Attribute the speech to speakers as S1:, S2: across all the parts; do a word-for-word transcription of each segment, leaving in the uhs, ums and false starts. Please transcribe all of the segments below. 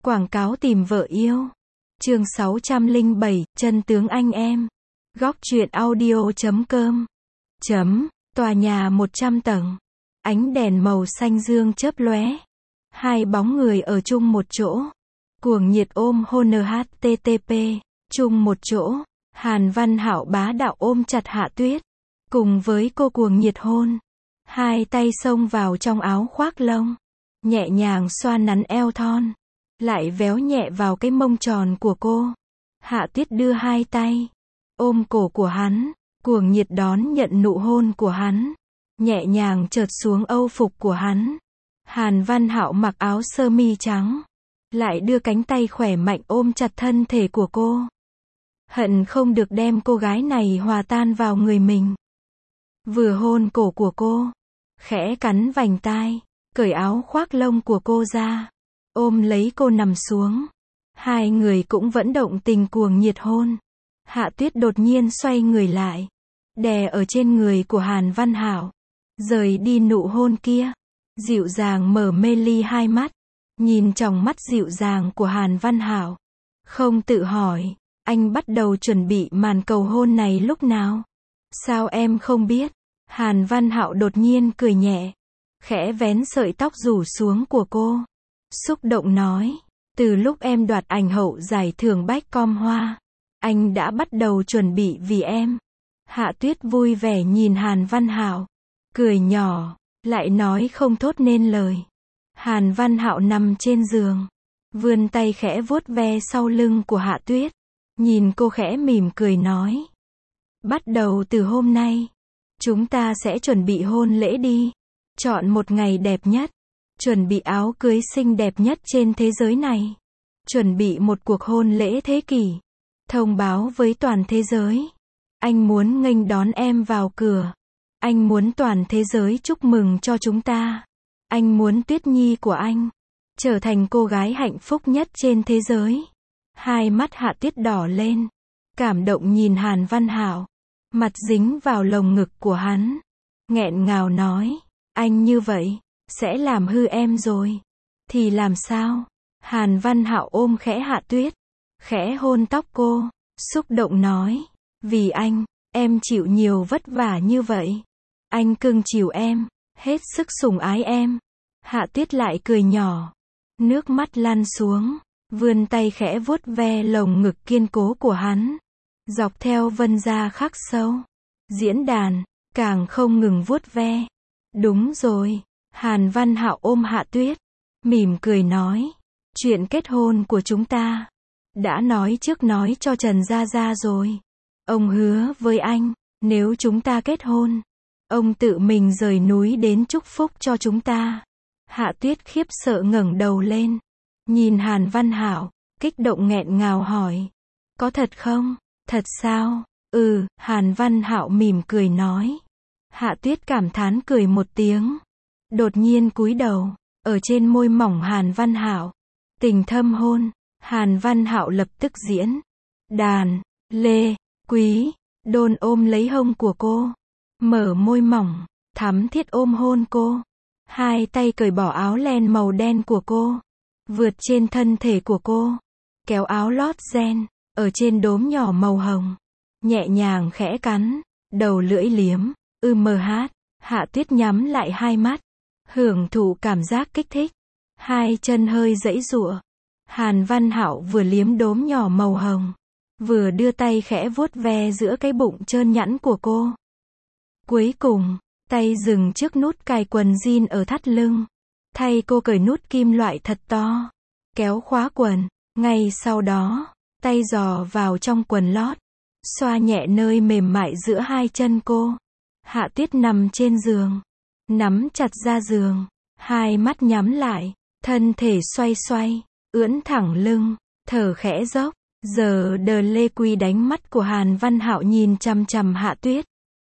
S1: Quảng cáo tìm vợ yêu. Chương sáu trăm lẻ bảy, chân tướng anh em. Góc truyện audio chấm com. Chấm, tòa nhà một trăm tầng. Ánh đèn màu xanh dương chớp lóe. Hai bóng người ở chung một chỗ. Cuồng nhiệt ôm hôn hát tê tê pê. Chung một chỗ. Hàn Văn Hạo bá đạo ôm chặt Hạ Tuyết. Cùng với cô cuồng nhiệt hôn. Hai tay xông vào trong áo khoác lông. Nhẹ nhàng xoa nắn eo thon. Lại véo nhẹ vào cái mông tròn của cô. Hạ Tuyết đưa hai tay. Ôm cổ của hắn. Cuồng nhiệt đón nhận nụ hôn của hắn. Nhẹ nhàng trượt xuống âu phục của hắn. Hàn Văn Hạo mặc áo sơ mi trắng. Lại đưa cánh tay khỏe mạnh ôm chặt thân thể của cô. Hận không được đem cô gái này hòa tan vào người mình. Vừa hôn cổ của cô. Khẽ cắn vành tai. Cởi áo khoác lông của cô ra. Ôm lấy cô nằm xuống. Hai người cũng vẫn động tình cuồng nhiệt hôn. Hạ Tuyết đột nhiên xoay người lại. Đè ở trên người của Hàn Văn Hạo. Rời đi nụ hôn kia. Dịu dàng mở mê ly hai mắt. Nhìn trong mắt dịu dàng của Hàn Văn Hạo. Không tự hỏi. Anh bắt đầu chuẩn bị màn cầu hôn này lúc nào? Sao em không biết? Hàn Văn Hạo đột nhiên cười nhẹ. Khẽ vén sợi tóc rủ xuống của cô. Xúc động nói. Từ lúc em đoạt ảnh hậu giải thưởng Bách Com Hoa. Anh đã bắt đầu chuẩn bị vì em. Hạ Tuyết vui vẻ nhìn Hàn Văn Hạo. Cười nhỏ. Lại nói không thốt nên lời. Hàn Văn Hạo nằm trên giường. Vươn tay khẽ vuốt ve sau lưng của Hạ Tuyết. Nhìn cô khẽ mỉm cười nói. Bắt đầu từ hôm nay. Chúng ta sẽ chuẩn bị hôn lễ đi. Chọn một ngày đẹp nhất. Chuẩn bị áo cưới xinh đẹp nhất trên thế giới này. Chuẩn bị một cuộc hôn lễ thế kỷ. Thông báo với toàn thế giới. Anh muốn nghênh đón em vào cửa. Anh muốn toàn thế giới chúc mừng cho chúng ta. Anh muốn Tuyết Nhi của anh trở thành cô gái hạnh phúc nhất trên thế giới. Hai mắt Hạ Tuyết đỏ lên. Cảm động nhìn Hàn Văn Hạo. Mặt dính vào lồng ngực của hắn. Nghẹn ngào nói. Anh như vậy. Sẽ làm hư em rồi. Thì làm sao? Hàn Văn Hạo ôm khẽ Hạ Tuyết. Khẽ hôn tóc cô. Xúc động nói. Vì anh, em chịu nhiều vất vả như vậy. Anh cưng chiều em. Hết sức sủng ái em. Hạ Tuyết lại cười nhỏ. Nước mắt lăn xuống. Vươn tay khẽ vuốt ve lồng ngực kiên cố của hắn. Dọc theo vân da khắc sâu. Diễn đàn. Càng không ngừng vuốt ve. Đúng rồi. Hàn Văn Hạo ôm Hạ Tuyết. Mỉm cười nói. Chuyện kết hôn của chúng ta. Đã nói trước nói cho Trần Gia Gia rồi. Ông hứa với anh. Nếu chúng ta kết hôn. Ông tự mình rời núi đến chúc phúc cho chúng ta. Hạ Tuyết khiếp sợ ngẩng đầu lên. Nhìn Hàn Văn Hạo. Kích động nghẹn ngào hỏi. Có thật không? Thật sao? Ừ, Hàn Văn Hạo mỉm cười nói. Hạ Tuyết cảm thán cười một tiếng. Đột nhiên cúi đầu. Ở trên môi mỏng Hàn Văn Hạo. Tình thâm hôn. Hàn Văn Hạo lập tức diễn. Đàn. Lê. Quý. Đôn ôm lấy hông của cô. Mở môi mỏng. Thắm thiết ôm hôn cô. Hai tay cởi bỏ áo len màu đen của cô. Vượt trên thân thể của cô. Kéo áo lót ren. Ở trên đốm nhỏ màu hồng. Nhẹ nhàng khẽ cắn. Đầu lưỡi liếm. Ư mờ hát. Hạ Tuyết nhắm lại hai mắt. Hưởng thụ cảm giác kích thích. Hai chân hơi giãy giụa. Hàn Văn Hạo vừa liếm đốm nhỏ màu hồng. Vừa đưa tay khẽ vuốt ve giữa cái bụng trơn nhẵn của cô. Cuối cùng, tay dừng trước nút cài quần jean ở thắt lưng. Thay cô cởi nút kim loại thật to. Kéo khóa quần. Ngay sau đó, tay dò vào trong quần lót. Xoa nhẹ nơi mềm mại giữa hai chân cô. Hạ Tuyết nằm trên giường. Nắm chặt ra giường. Hai mắt nhắm lại. Thân thể xoay xoay. Ưỡn thẳng lưng. Thở khẽ dốc. Giờ đờ lê quy đánh mắt của Hàn Văn Hạo nhìn chằm chằm Hạ Tuyết.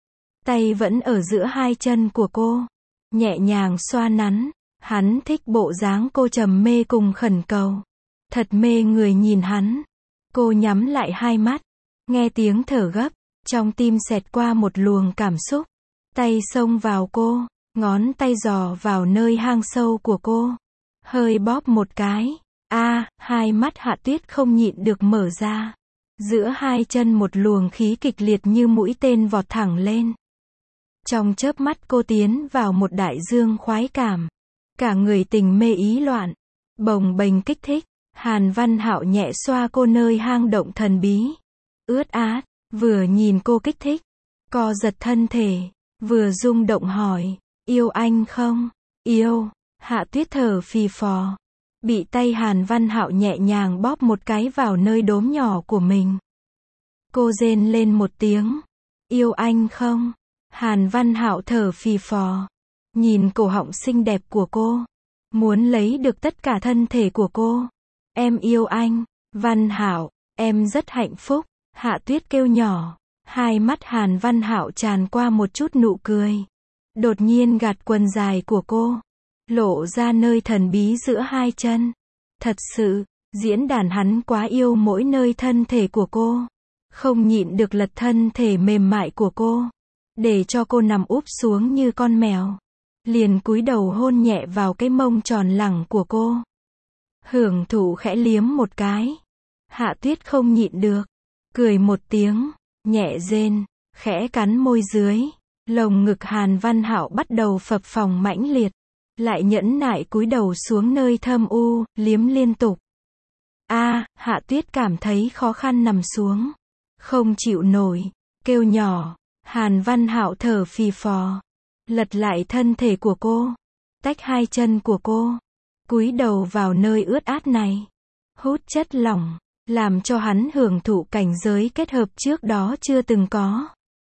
S1: Tay vẫn ở giữa hai chân của cô. Nhẹ nhàng xoa nắn. Hắn thích bộ dáng cô trầm mê cùng khẩn cầu. Thật mê người nhìn hắn. Cô nhắm lại hai mắt. Nghe tiếng thở gấp. Trong tim xẹt qua một luồng cảm xúc. Tay xông vào cô. Ngón tay dò vào nơi hang sâu của cô. Hơi bóp một cái. A, à, Hai mắt Hạ Tuyết không nhịn được mở ra. Giữa hai chân một luồng khí kịch liệt như mũi tên vọt thẳng lên. Trong chớp mắt cô tiến vào một đại dương khoái cảm. Cả người tình mê ý loạn. Bồng bềnh kích thích. Hàn Văn Hạo nhẹ xoa cô nơi hang động thần bí. Ướt át. Vừa nhìn cô kích thích. Co giật thân thể. Vừa rung động hỏi. Yêu anh không? Yêu. Hạ Tuyết thở phì phò. Bị tay Hàn Văn Hạo nhẹ nhàng bóp một cái vào nơi đốm nhỏ của mình. Cô rên lên một tiếng. Yêu anh không? Hàn Văn Hạo thở phì phò. Nhìn cổ họng xinh đẹp của cô. Muốn lấy được tất cả thân thể của cô. Em yêu anh. Văn Hạo, em rất hạnh phúc. Hạ Tuyết kêu nhỏ. Hai mắt Hàn Văn Hạo tràn qua một chút nụ cười. Đột nhiên gạt quần dài của cô. Lộ ra nơi thần bí giữa hai chân. Thật sự, diễn đàn hắn quá yêu mỗi nơi thân thể của cô. Không nhịn được lật thân thể mềm mại của cô. Để cho cô nằm úp xuống như con mèo. Liền cúi đầu hôn nhẹ vào cái mông tròn lẳng của cô. Hưởng thụ khẽ liếm một cái. Hạ Tuyết không nhịn được. Cười một tiếng, nhẹ rên, khẽ cắn môi dưới. Lồng ngực Hàn Văn Hạo bắt đầu phập phồng mãnh liệt. Lại nhẫn nại cúi đầu xuống nơi thâm u, liếm liên tục. A, Hạ Tuyết cảm thấy khó khăn nằm xuống. Không chịu nổi, kêu nhỏ. Hàn Văn Hạo thở phì phò. Lật lại thân thể của cô. Tách hai chân của cô. Cúi đầu vào nơi ướt át này. Hút chất lỏng. Làm cho hắn hưởng thụ cảnh giới kết hợp trước đó chưa từng có.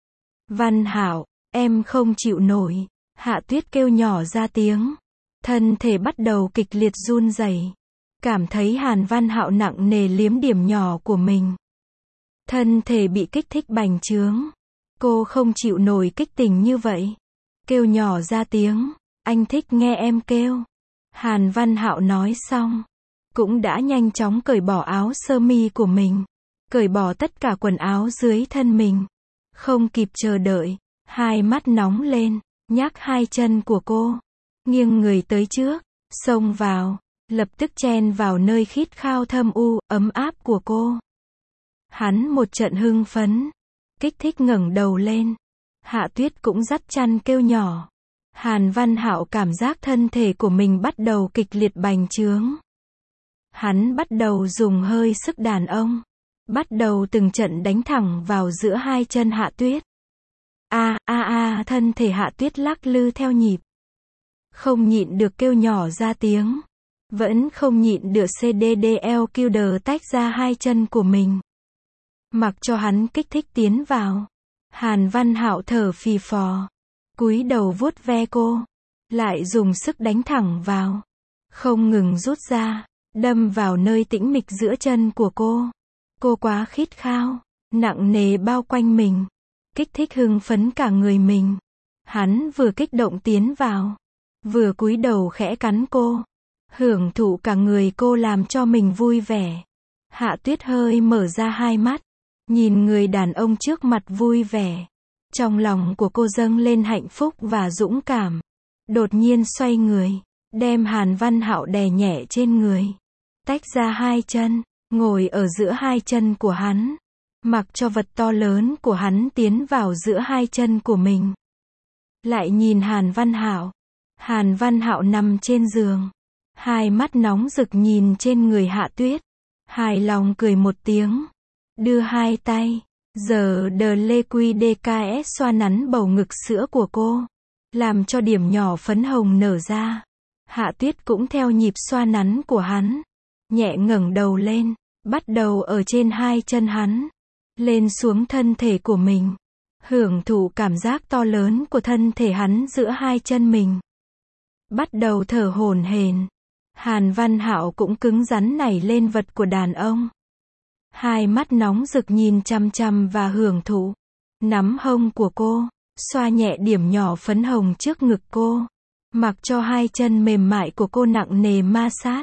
S1: Văn Hạo, em không chịu nổi. Hạ Tuyết kêu nhỏ ra tiếng. Thân thể bắt đầu kịch liệt run rẩy. Cảm thấy Hàn Văn Hạo nặng nề liếm điểm nhỏ của mình. Thân thể bị kích thích bành trướng. Cô không chịu nổi kích tình như vậy. Kêu nhỏ ra tiếng. Anh thích nghe em kêu. Hàn Văn Hạo nói xong. Cũng đã nhanh chóng cởi bỏ áo sơ mi của mình. Cởi bỏ tất cả quần áo dưới thân mình. Không kịp chờ đợi. Hai mắt nóng lên. Nhắc hai chân của cô. Nghiêng người tới trước. Xông vào. Lập tức chen vào nơi khít khao thâm u, ấm áp của cô. Hắn một trận hưng phấn. Kích thích ngẩng đầu lên. Hạ Tuyết cũng dắt chăn kêu nhỏ. Hàn Văn Hạo cảm giác thân thể của mình bắt đầu kịch liệt bành trướng. Hắn bắt đầu dùng hơi sức đàn ông. Bắt đầu từng trận đánh thẳng vào giữa hai chân Hạ Tuyết. A a a thân thể Hạ Tuyết lắc lư theo nhịp. Không nhịn được kêu nhỏ ra tiếng. Vẫn không nhịn được xê đê đê lờ Killer tách ra hai chân của mình. Mặc cho hắn kích thích tiến vào. Hàn Văn Hạo thở phì phò. Cúi đầu vuốt ve cô. Lại dùng sức đánh thẳng vào. Không ngừng rút ra. Đâm vào nơi tĩnh mịch giữa chân của cô. Cô quá khít khao. Nặng nề bao quanh mình. Kích thích hưng phấn cả người mình. Hắn vừa kích động tiến vào. Vừa cúi đầu khẽ cắn cô. Hưởng thụ cả người cô làm cho mình vui vẻ. Hạ Tuyết hơi mở ra hai mắt. Nhìn người đàn ông trước mặt vui vẻ. Trong lòng của cô dâng lên hạnh phúc và dũng cảm. Đột nhiên xoay người. Đem Hàn Văn Hạo đè nhẹ trên người. Tách ra hai chân. Ngồi ở giữa hai chân của hắn. Mặc cho vật to lớn của hắn tiến vào giữa hai chân của mình. Lại nhìn Hàn Văn Hạo. Hàn Văn Hạo nằm trên giường. Hai mắt nóng rực nhìn trên người Hạ Tuyết. Hài lòng cười một tiếng. Đưa hai tay. Giờ đờ lê quy đê ca ét xoa nắn bầu ngực sữa của cô. Làm cho điểm nhỏ phấn hồng nở ra. Hạ Tuyết cũng theo nhịp xoa nắn của hắn. Nhẹ ngẩng đầu lên. Bắt đầu ở trên hai chân hắn. Lên xuống thân thể của mình. Hưởng thụ cảm giác to lớn của thân thể hắn giữa hai chân mình. Bắt đầu thở hổn hển. Hàn Văn Hạo cũng cứng rắn nảy lên vật của đàn ông. Hai mắt nóng rực nhìn chằm chằm và hưởng thụ. Nắm hông của cô. Xoa nhẹ điểm nhỏ phấn hồng trước ngực cô. Mặc cho hai chân mềm mại của cô nặng nề ma sát.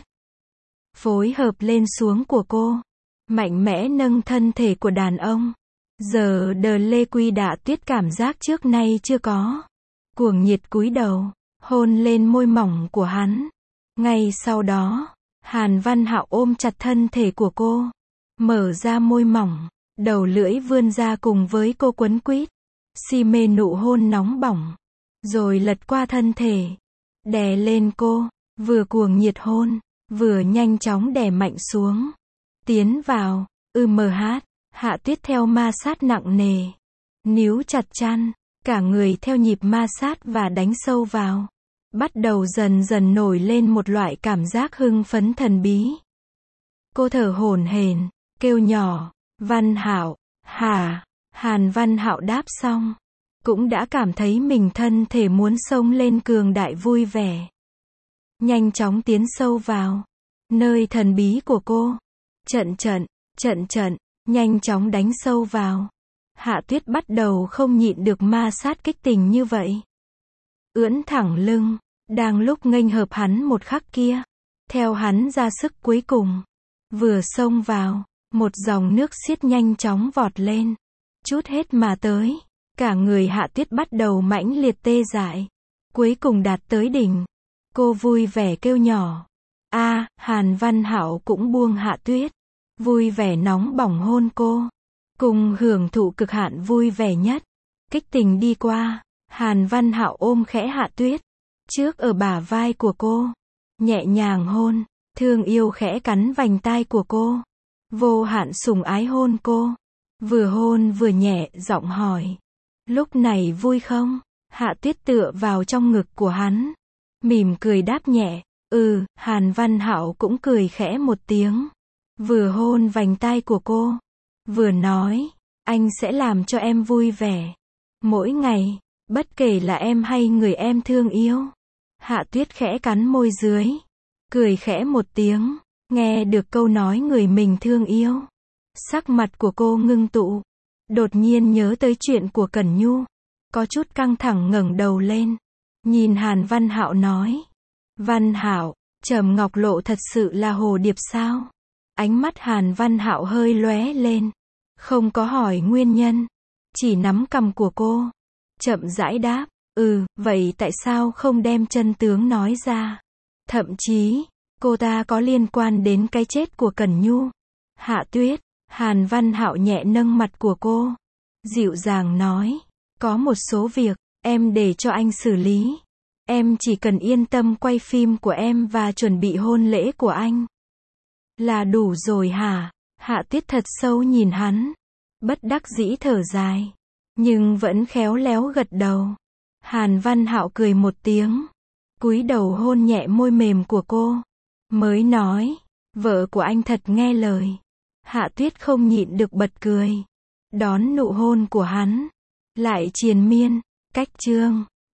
S1: Phối hợp lên xuống của cô. Mạnh mẽ nâng thân thể của đàn ông. Giờ đờ lê quy đạ Tuyết cảm giác trước nay chưa có. Cuồng nhiệt cúi đầu. Hôn lên môi mỏng của hắn. Ngay sau đó, Hàn Văn Hạo ôm chặt thân thể của cô, mở ra môi mỏng, đầu lưỡi vươn ra cùng với cô quấn quýt, si mê nụ hôn nóng bỏng, rồi lật qua thân thể, đè lên cô, vừa cuồng nhiệt hôn, vừa nhanh chóng đè mạnh xuống, tiến vào, ư mờ hát, Hạ Tuyết theo ma sát nặng nề, níu chặt chăn, cả người theo nhịp ma sát và đánh sâu vào, bắt đầu dần dần nổi lên một loại cảm giác hưng phấn thần bí. Cô thở hổn hển, kêu nhỏ, Văn Hạo, hả? Hàn Văn Hạo đáp xong, cũng đã cảm thấy mình thân thể muốn xông lên cường đại vui vẻ. Nhanh chóng tiến sâu vào, nơi thần bí của cô. Trận trận, trận trận, nhanh chóng đánh sâu vào. Hạ Tuyết bắt đầu không nhịn được ma sát kích tình như vậy. Ưỡn thẳng lưng, đang lúc nghênh hợp hắn một khắc kia, theo hắn ra sức cuối cùng, vừa xông vào, một dòng nước xiết nhanh chóng vọt lên, chút hết mà tới, cả người Hạ Tuyết bắt đầu mãnh liệt tê dại, cuối cùng đạt tới đỉnh. Cô vui vẻ kêu nhỏ. A, Hàn Văn Hạo cũng buông Hạ Tuyết, vui vẻ nóng bỏng hôn cô, cùng hưởng thụ cực hạn vui vẻ nhất. Kích tình đi qua, Hàn Văn Hạo ôm khẽ Hạ Tuyết, trước ở bả vai của cô, nhẹ nhàng hôn, thương yêu khẽ cắn vành tai của cô, vô hạn sủng ái hôn cô, vừa hôn vừa nhẹ giọng hỏi, lúc này vui không? Hạ Tuyết tựa vào trong ngực của hắn, mỉm cười đáp nhẹ, ừ. Hàn Văn Hạo cũng cười khẽ một tiếng, vừa hôn vành tai của cô, vừa nói, anh sẽ làm cho em vui vẻ, mỗi ngày, bất kể là em hay người em thương yêu. Hạ Tuyết khẽ cắn môi dưới, cười khẽ một tiếng, nghe được câu nói người mình thương yêu. Sắc mặt của cô ngưng tụ, đột nhiên nhớ tới chuyện của Cẩn Nhu, có chút căng thẳng ngẩng đầu lên, nhìn Hàn Văn Hạo nói, Văn Hạo, Trầm Ngọc Lộ thật sự là hồ điệp sao? Ánh mắt Hàn Văn Hạo hơi lóe lên, không có hỏi nguyên nhân, chỉ nắm cằm của cô, chậm rãi đáp, ừ, vậy tại sao không đem chân tướng nói ra? Thậm chí, cô ta có liên quan đến cái chết của Cẩn Nhu. Hạ Tuyết, Hàn Văn Hạo nhẹ nâng mặt của cô, dịu dàng nói, có một số việc, em để cho anh xử lý. Em chỉ cần yên tâm quay phim của em và chuẩn bị hôn lễ của anh. Là đủ rồi hả? Hạ Tuyết thật sâu nhìn hắn, bất đắc dĩ thở dài, nhưng vẫn khéo léo gật đầu. Hàn Văn Hạo cười một tiếng, cúi đầu hôn nhẹ môi mềm của cô, mới nói, vợ của anh thật nghe lời. Hạ Tuyết không nhịn được bật cười, đón nụ hôn của hắn, lại triền miên, cách chương.